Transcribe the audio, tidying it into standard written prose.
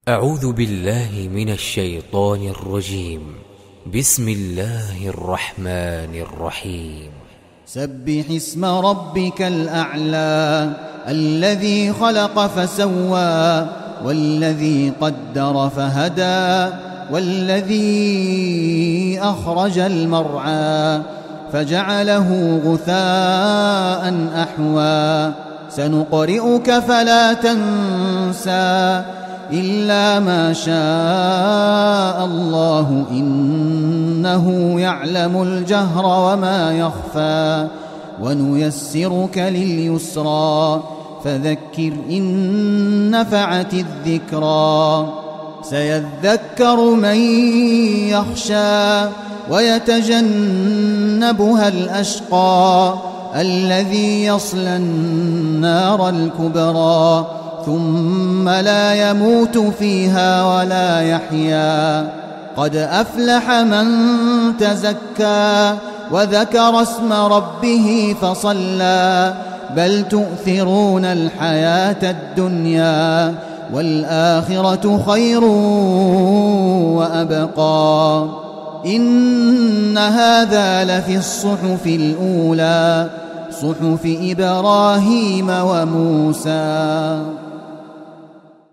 أعوذ بالله من الشيطان الرجيم. بسم الله الرحمن الرحيم. سبح اسم ربك الأعلى الذي خلق فسوى والذي قدر فهدى والذي أخرج المرعى فجعله غثاء أحوى سنقرئك فلا تنسى إلا ما شاء الله إنه يعلم الجهر وما يخفى ونيسرك لليسرى فذكر إن نفعت الذكرى سيذكر من يخشى ويتجنبها الأشقى الذي يصلى النار الكبرى ثم لا يموت فيها ولا يحيا قد أفلح من تزكى وذكر اسم ربه فصلى بل تؤثرون الحياة الدنيا والآخرة خير وأبقى إن هذا لفي الصحف الأولى صحف إبراهيم وموسى.